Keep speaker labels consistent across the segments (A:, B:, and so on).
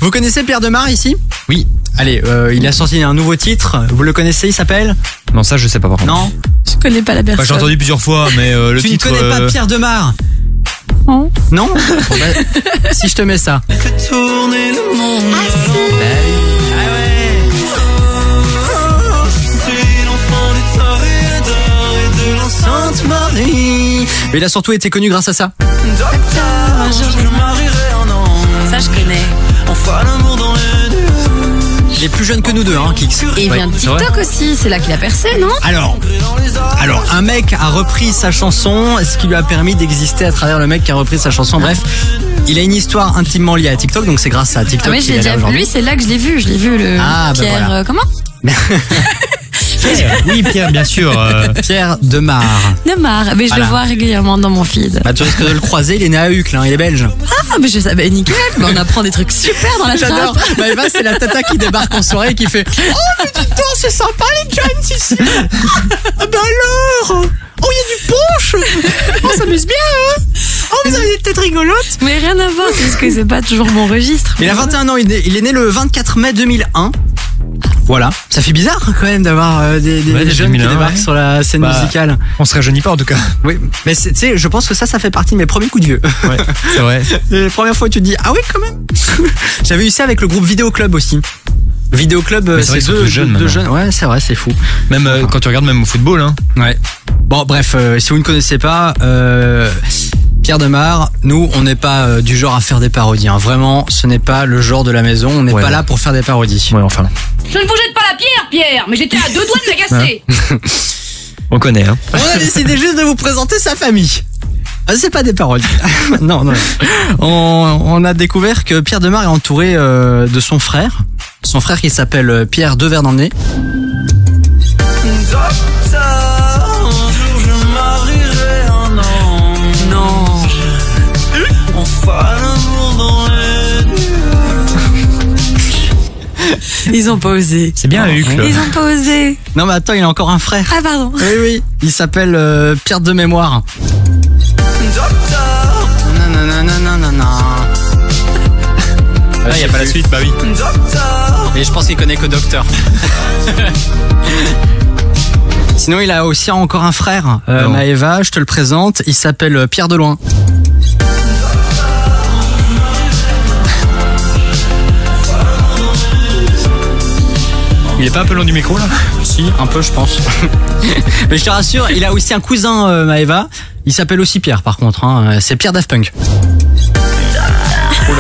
A: Vous connaissez Pierre Demar ici ?
B: Oui.
A: Allez, il a sorti un nouveau titre. Vous le connaissez, il s'appelle ?
B: Non, ça je sais pas par contre.
A: Non ?
C: Je connais pas la personne.
B: J'ai entendu plusieurs fois, mais le
A: Tu
B: titre.
A: ne connais pas Pierre Demar ?
C: Non.
A: Non ? Bon, bah, si je te mets ça.
D: Fait tourner le monde.
A: Ah ouais.
D: C'est l'enfant des Toréadors et de l'enceinte Marie.
A: Mais il a surtout été connu grâce à ça.
D: Docteur, un jour je marierai un ange.
C: Ça, je connais.
D: On fera l'amour dans les nuages.
A: Il est plus jeune que nous deux, hein, Kix.
C: Et il vient de
B: c'est vrai.
C: TikTok aussi. C'est là qu'il a percé, non?
A: Alors, un mec a repris sa chanson, ce qui lui a permis d'exister à travers le mec qui a repris sa chanson. Bref, il a une histoire intimement liée à TikTok, donc c'est grâce à TikTok
C: Ah, mais je
A: qu'il
C: l'ai
A: est là
C: déjà vu.
A: aujourd'hui.
C: Lui, c'est là que je l'ai vu. Je l'ai vu, le
A: Ah, bah
C: Pierre.
A: voilà.
C: Comment?
B: Pierre. Oui, Pierre, bien sûr.
A: Pierre Demar.
C: Neymar. Mais je
A: Voilà.
C: le vois régulièrement dans mon feed.
A: Bah, tu risques de le croiser, il est né à Uccle, hein, il est belge.
C: Ah, mais je savais, nickel. Mais on apprend des trucs super dans la
A: J'adore.
C: trappe.
A: Bah, Eva, c'est la tata qui débarque en soirée et qui fait « Oh, mais dis donc, c'est sympa les jeunes ici. Ah bah alors. Oh, il y a du punch. On s'amuse bien, hein. Oh, vous avez des têtes rigolotes. »
C: Mais rien à voir, c'est juste que c'est pas toujours mon registre.
A: Il a 21 ans, il est né le 24 mai 2001. Voilà, ça fait bizarre quand même d'avoir des
B: Ouais,
A: jeunes
B: 2001,
A: qui débarquent
B: ouais.
A: sur la scène
B: Bah,
A: musicale.
B: On se rajeunit pas en tout cas.
A: Oui, mais tu sais, je pense que ça fait partie de mes premiers coups de vieux.
B: Ouais, c'est vrai.
A: La première fois où tu te dis, ah oui, quand même. J'avais eu ça avec le groupe Vidéo Club aussi. Vidéo Club,
B: Mais c'est vrai
A: c'est
B: qu'ils sont tous jeunes
A: deux
B: maintenant.
A: jeunes. Ouais, c'est vrai, c'est fou.
B: Même quand tu regardes même au football, hein.
A: Ouais. Bon, bref, si vous ne connaissez pas Pierre Demar, nous, on n'est pas du genre à faire des parodies. Hein. Vraiment, ce n'est pas le genre de la maison. On n'est
B: Ouais,
A: pas
B: ouais.
A: là pour faire des parodies.
B: Ouais, enfin.
E: Je ne vous jette pas la pierre, Pierre, mais j'étais à 2 doigts de m'agacer.
B: On connaît, hein.
A: On a décidé juste de vous présenter sa famille. Ah, c'est pas des parodies. non. On a découvert que Pierre Demar est entouré de son frère. Son frère qui s'appelle Pierre Deverdanney.
D: Docteur, un jour je marierai un ange.
C: Non.
D: On fera l'amour dans les nuages.
C: Ils ont pas osé.
B: C'est bien Hucle.
C: Ils ont pas osé.
A: Non mais attends, il a encore un frère.
C: Ah, pardon.
A: Oui. Il s'appelle Pierre de Mémoire.
D: Docteur,
A: Non.
B: Là, il n'y a pas la suite, bah oui.
D: docteur.
A: Et je pense qu'il connaît que Docteur. Sinon, il a aussi encore un frère,
B: Non.
A: Maëva, je te le présente. Il s'appelle Pierre Deloin.
B: Il est pas un peu loin du micro là?
A: Si, un peu, je pense. Mais je te rassure, il a aussi un cousin, Maëva. Il s'appelle aussi Pierre, par contre. Hein. C'est Pierre Daft Punk.
B: Oula.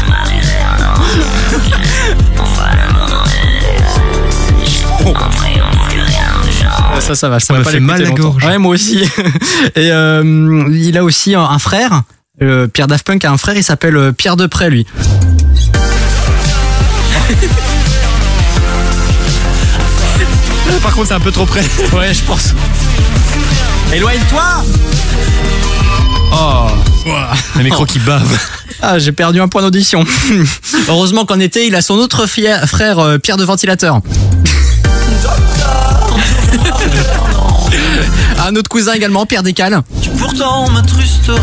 A: Ça va.
B: Ça me fait mal la gorge.
A: Ouais, moi aussi. Et il a aussi un frère. Pierre Daft Punk a un frère, il s'appelle Pierre Depré, lui.
B: Par contre, c'est un peu trop près.
A: Ouais, je pense. Éloigne-toi. Oh.
B: Le micro qui bave.
A: Ah, j'ai perdu un point d'audition. Heureusement qu'en été, il a son autre frère, Pierre de Ventilateur. Un autre cousin également, Pierre Descales.
D: Tu pourtant m'attrustera.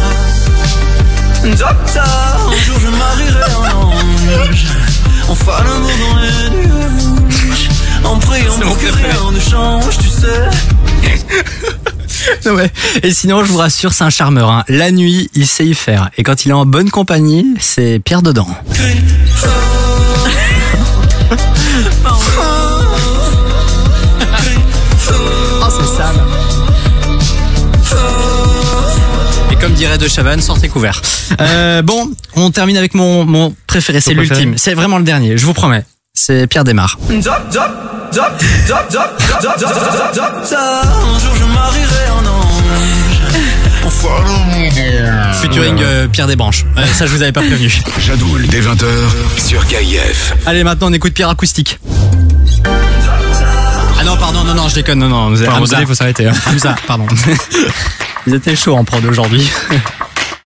D: Docteur, un jour je marierai un ange. On fera l'amour dans les nuages. En priant
A: C'est mon
D: pour que
A: préféré.
D: rien ne change, tu sais.
A: Ouais. Et sinon, je vous rassure, c'est un charmeur. Hein. La nuit, il sait y faire. Et quand il est en bonne compagnie, c'est Pierre dedans.
D: Crie fort. Crie fort.
A: Oh, c'est sale. Et comme dirait De Chavannes, sortez couverts. Bon, on termine avec mon préféré. C'est
B: Ton préféré.
A: l'ultime. C'est vraiment le dernier, je vous promets. C'est Pierre Demar.
D: Docteur, un jour je marierai un ange. On fera l'amour.
A: Featuring Pierre Desbranches. Ça, je vous avais pas prévenu.
F: Jadoul, dès 20h, sur KIF.
A: Allez, maintenant, on écoute Pierre Acoustique. Ah non, pardon, non, je déconne, non.
B: À un moment donné, il faut s'arrêter. Hein.
A: Hamza, pardon. Ils étaient chauds en prod aujourd'hui.